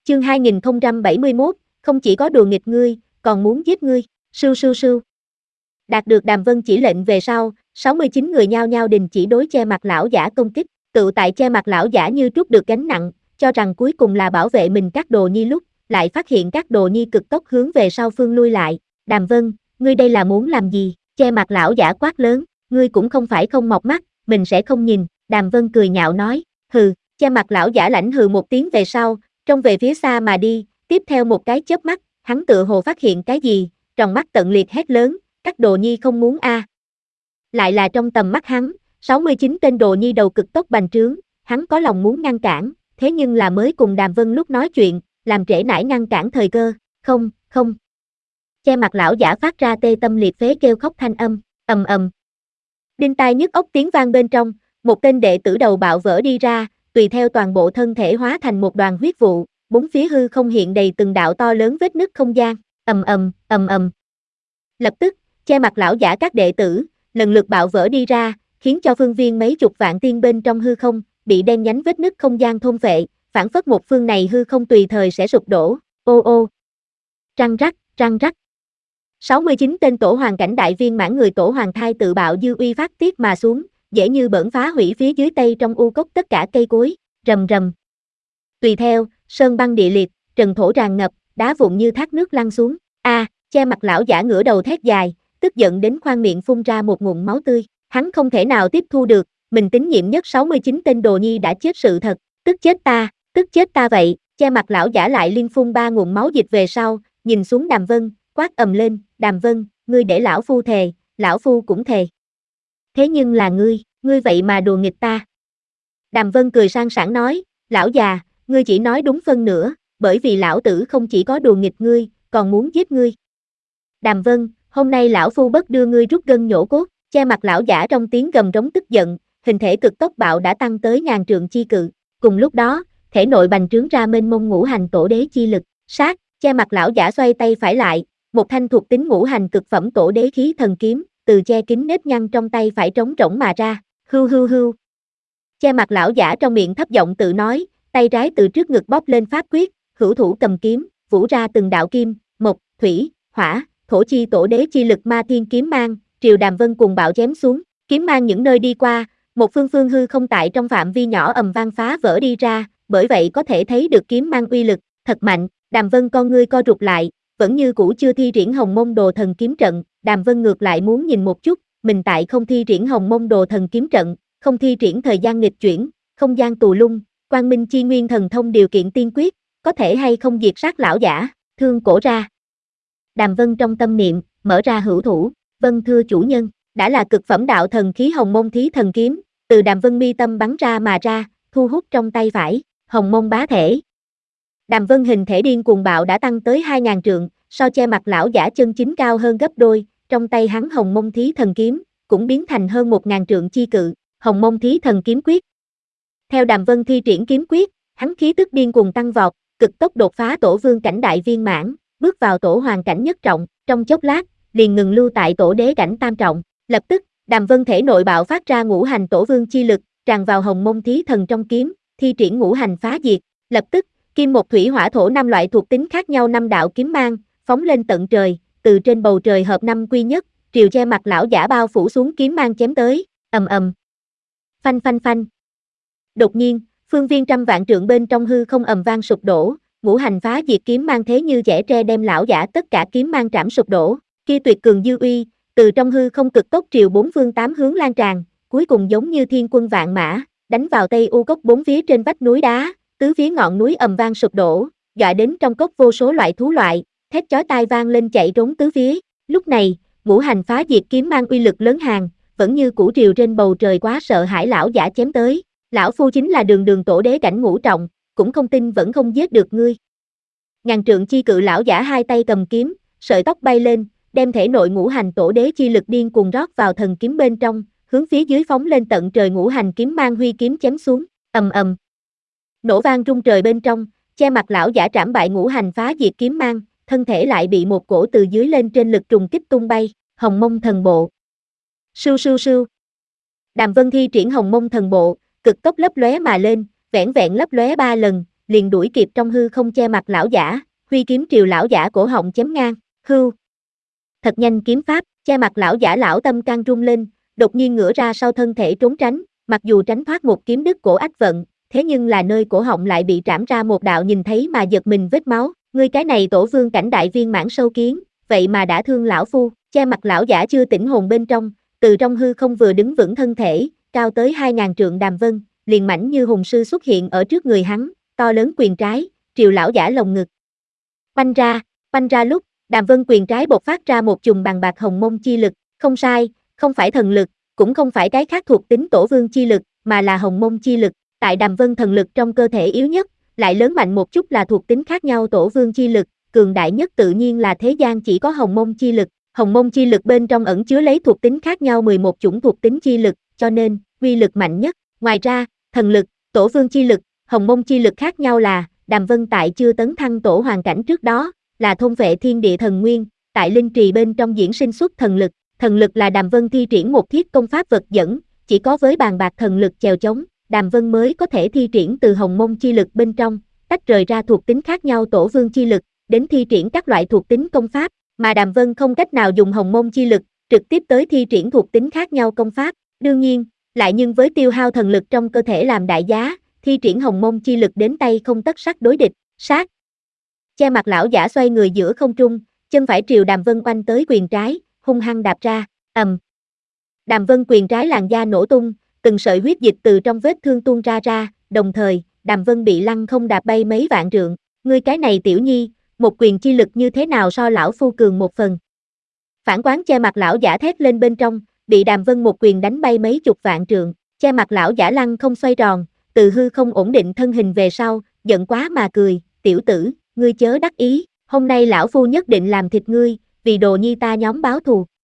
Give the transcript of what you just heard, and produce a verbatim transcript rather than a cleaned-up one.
Chương hai nghìn không trăm bảy mươi mốt, không chỉ có đùa nghịch ngươi, còn muốn giết ngươi. Sưu sưu sưu. Đạt được Đàm Vân chỉ lệnh về sau, sáu mươi chín người nhao nhao đình chỉ đối che mặt lão giả công kích. Tự tại che mặt lão giả như trút được gánh nặng, cho rằng cuối cùng là bảo vệ mình các đồ nhi lúc, lại phát hiện các đồ nhi cực tốc hướng về sau phương lui lại. Đàm Vân, ngươi đây là muốn làm gì? Che mặt lão giả quát lớn, ngươi cũng không phải không mọc mắt, mình sẽ không nhìn. Đàm Vân cười nhạo nói, hừ. Che mặt lão giả lãnh hừ một tiếng về sau, trông về phía xa mà đi, tiếp theo một cái chớp mắt, hắn tựa hồ phát hiện cái gì, tròng mắt tận liệt hét lớn, các đồ nhi không muốn a. À. Lại là trong tầm mắt hắn, sáu mươi chín tên đồ nhi đầu cực tốc bành trướng, hắn có lòng muốn ngăn cản, thế nhưng là mới cùng Đàm Vân lúc nói chuyện, làm trễ nải ngăn cản thời cơ, không, không. Che mặt lão giả phát ra tê tâm liệt phế kêu khóc thanh âm, ầm ầm. Đinh tai nhức óc tiếng vang bên trong, một tên đệ tử đầu bạo vỡ đi ra, tùy theo toàn bộ thân thể hóa thành một đoàn huyết vụ, bốn phía hư không hiện đầy từng đạo to lớn vết nứt không gian, ầm ầm, ầm ầm. Lập tức, che mặt lão giả các đệ tử, lần lượt bạo vỡ đi ra, khiến cho phương viên mấy chục vạn tiên bên trong hư không, bị đen nhánh vết nứt không gian thôn phệ, phản phất một phương này hư không tùy thời sẽ sụp đổ, ô ô. Răng rắc, răng rắc. sáu mươi chín tên tổ hoàng cảnh đại viên mãn người tổ hoàng thai tự bạo dư uy phát tiết mà xuống, dễ như bỡn phá hủy phía dưới tây trong u cốc tất cả cây cối, rầm rầm. Tùy theo, sơn băng địa liệt, trần thổ tràn ngập, đá vụn như thác nước lăn xuống. A, à, che mặt lão giả ngửa đầu thét dài, tức giận đến khoang miệng phun ra một ngụm máu tươi. Hắn không thể nào tiếp thu được, mình tín nhiệm nhất sáu mươi chín tên đồ nhi đã chết sự thật, tức chết ta, tức chết ta vậy. Che mặt lão giả lại liên phun ba ngụm máu dịch về sau, nhìn xuống Đàm Vân, quát ầm lên, Đàm Vân, ngươi để lão phu thề, lão phu cũng thề. Thế nhưng là ngươi, ngươi vậy mà đùa nghịch ta. Đàm Vân cười sang sảng nói, lão già, ngươi chỉ nói đúng phân nửa, bởi vì lão tử không chỉ có đùa nghịch ngươi, còn muốn giết ngươi. Đàm Vân, hôm nay lão phu bất đưa ngươi rút gân nhổ cốt. Che mặt lão giả trong tiếng gầm rống tức giận, hình thể cực tốc bạo đã tăng tới ngàn trượng chi cự. Cùng lúc đó, thể nội bành trướng ra mênh mông ngũ hành tổ đế chi lực, sát. Che mặt lão giả xoay tay phải lại, một thanh thuộc tính ngũ hành cực phẩm tổ đế khí thần kiếm, từ che kín nếp nhăn trong tay phải trống rỗng mà ra, hưu hưu hưu. Che mặt lão giả trong miệng thấp giọng tự nói, tay trái từ trước ngực bóp lên pháp quyết, hữu thủ cầm kiếm, vũ ra từng đạo kim, mộc, thủy, hỏa, thổ chi tổ đế chi lực ma thiên kiếm mang, triều Đàm Vân cùng bạo chém xuống, kiếm mang những nơi đi qua, một phương phương hư không tại trong phạm vi nhỏ ầm vang phá vỡ đi ra, bởi vậy có thể thấy được kiếm mang uy lực, thật mạnh. Đàm Vân con ngươi co rụt lại, vẫn như cũ chưa thi triển Hồng Mông Đồ Thần Kiếm Trận, Đàm Vân ngược lại muốn nhìn một chút, mình tại không thi triển Hồng Mông Đồ Thần Kiếm Trận, không thi triển thời gian nghịch chuyển, không gian tù lung, Quang Minh Chi Nguyên thần thông điều kiện tiên quyết, có thể hay không diệt sát lão giả, thương cổ ra. Đàm Vân trong tâm niệm, mở ra hữu thủ, vân thưa chủ nhân, đã là cực phẩm đạo thần khí Hồng Mông Thí Thần Kiếm, từ Đàm Vân mi tâm bắn ra mà ra, thu hút trong tay phải, Hồng Mông Bá Thể. Đàm Vân hình thể điên cuồng bạo đã tăng tới hai ngàn trượng, so che mặt lão giả chân chính cao hơn gấp đôi, trong tay hắn Hồng Mông Thí Thần Kiếm, cũng biến thành hơn một ngàn trượng chi cự, Hồng Mông Thí Thần Kiếm Quyết. Theo Đàm Vân thi triển kiếm quyết, hắn khí tức điên cuồng tăng vọt, cực tốc đột phá tổ vương cảnh đại viên mãn, bước vào tổ hoàng cảnh nhất trọng, trong chốc lát, liền ngừng lưu tại tổ đế cảnh tam trọng, lập tức, Đàm Vân thể nội bạo phát ra ngũ hành tổ vương chi lực, tràn vào Hồng Mông Thí Thần trong kiếm, thi triển ngũ hành phá diệt, lập tức, kim một thủy hỏa thổ năm loại thuộc tính khác nhau năm đạo kiếm mang, phóng lên tận trời, từ trên bầu trời hợp năm quy nhất, triều che mặt lão giả bao phủ xuống kiếm mang chém tới, ầm ầm. Phanh phanh phanh. Đột nhiên, phương viên trăm vạn trượng bên trong hư không ầm vang sụp đổ, ngũ hành phá diệt kiếm mang thế như dẻ tre đem lão giả tất cả kiếm mang trảm sụp đổ, kia tuyệt cường dư uy, từ trong hư không cực tốc triều bốn phương tám hướng lan tràn, cuối cùng giống như thiên quân vạn mã, đánh vào Tây U cốc bốn phía trên vách núi đá, tứ phía ngọn núi ầm vang sụp đổ, dọa đến trong cốc vô số loại thú loại, thét chói tai vang lên chạy trốn tứ phía. Lúc này, ngũ hành phá diệt kiếm mang uy lực lớn hàng, vẫn như cũ triều trên bầu trời quá sợ hãi lão giả chém tới. Lão phu chính là đường đường tổ đế cảnh ngũ trọng, cũng không tin vẫn không giết được ngươi. Ngàn trượng chi cự lão giả hai tay cầm kiếm, sợi tóc bay lên, đem thể nội ngũ hành tổ đế chi lực điên cuồng rót vào thần kiếm bên trong, hướng phía dưới phóng lên tận trời ngũ hành kiếm mang huy kiếm chém xuống, ầm ầm. Nổ vang rung trời bên trong, che mặt lão giả trảm bại ngũ hành phá diệt kiếm mang, thân thể lại bị một cổ từ dưới lên trên lực trùng kích tung bay, Hồng Mông Thần Bộ. Sưu sưu sưu. Đàm Vân thi triển Hồng Mông Thần Bộ, cực tốc lấp lóe mà lên, vẻn vẹn lấp lóe ba lần, liền đuổi kịp trong hư không che mặt lão giả, huy kiếm triều lão giả cổ họng chém ngang, hưu. Thật nhanh kiếm pháp, che mặt lão giả lão tâm can rung lên, đột nhiên ngửa ra sau thân thể trốn tránh, mặc dù tránh thoát một kiếm đứt cổ ách vận, thế nhưng là nơi cổ họng lại bị trảm ra một đạo nhìn thấy mà giật mình vết máu, ngươi cái này tổ vương cảnh đại viên mãn sâu kiến, vậy mà đã thương lão phu, che mặt lão giả chưa tỉnh hồn bên trong, từ trong hư không vừa đứng vững thân thể, cao tới hai ngàn trượng Đàm Vân, liền mảnh như hùng sư xuất hiện ở trước người hắn, to lớn quyền trái, triều lão giả lồng ngực. Oanh ra, oanh ra lúc, Đàm Vân quyền trái bộc phát ra một chùm bằng bạc hồng mông chi lực, không sai, không phải thần lực, cũng không phải cái khác thuộc tính tổ vương chi lực, mà là hồng mông chi lực, tại Đàm Vân thần lực trong cơ thể yếu nhất, lại lớn mạnh một chút là thuộc tính khác nhau tổ vương chi lực, cường đại nhất tự nhiên là thế gian chỉ có hồng mông chi lực, hồng mông chi lực bên trong ẩn chứa lấy thuộc tính khác nhau mười một chủng thuộc tính chi lực, cho nên, uy lực mạnh nhất, ngoài ra, thần lực, tổ vương chi lực, hồng mông chi lực khác nhau là, Đàm Vân tại chưa tấn thăng tổ hoàn cảnh trước đó, là thôn vệ thiên địa thần nguyên, tại linh trì bên trong diễn sinh xuất thần lực, thần lực là Đàm Vân thi triển một thiết công pháp vật dẫn, chỉ có với bàn bạc thần lực chèo chống, Đàm Vân mới có thể thi triển từ hồng mông chi lực bên trong, tách rời ra thuộc tính khác nhau tổ vương chi lực, đến thi triển các loại thuộc tính công pháp, mà Đàm Vân không cách nào dùng hồng mông chi lực, trực tiếp tới thi triển thuộc tính khác nhau công pháp, đương nhiên, lại nhưng với tiêu hao thần lực trong cơ thể làm đại giá, thi triển hồng mông chi lực đến tay không tất sắc đối địch, sát. Che mặt lão giả xoay người giữa không trung, chân phải triều Đàm Vân oanh tới quyền trái, hung hăng đạp ra, ầm. Đàm Vân quyền trái làn da nổ tung, từng sợi huyết dịch từ trong vết thương tuôn ra ra, đồng thời, Đàm Vân bị lăng không đạp bay mấy vạn trượng, ngươi cái này tiểu nhi, một quyền chi lực như thế nào so lão phu cường một phần. Phản quán che mặt lão giả thét lên bên trong, bị Đàm Vân một quyền đánh bay mấy chục vạn trượng, che mặt lão giả lăng không xoay tròn, từ hư không ổn định thân hình về sau, giận quá mà cười, tiểu tử, ngươi chớ đắc ý, hôm nay lão phu nhất định làm thịt ngươi, vì đồ nhi ta nhóm báo thù.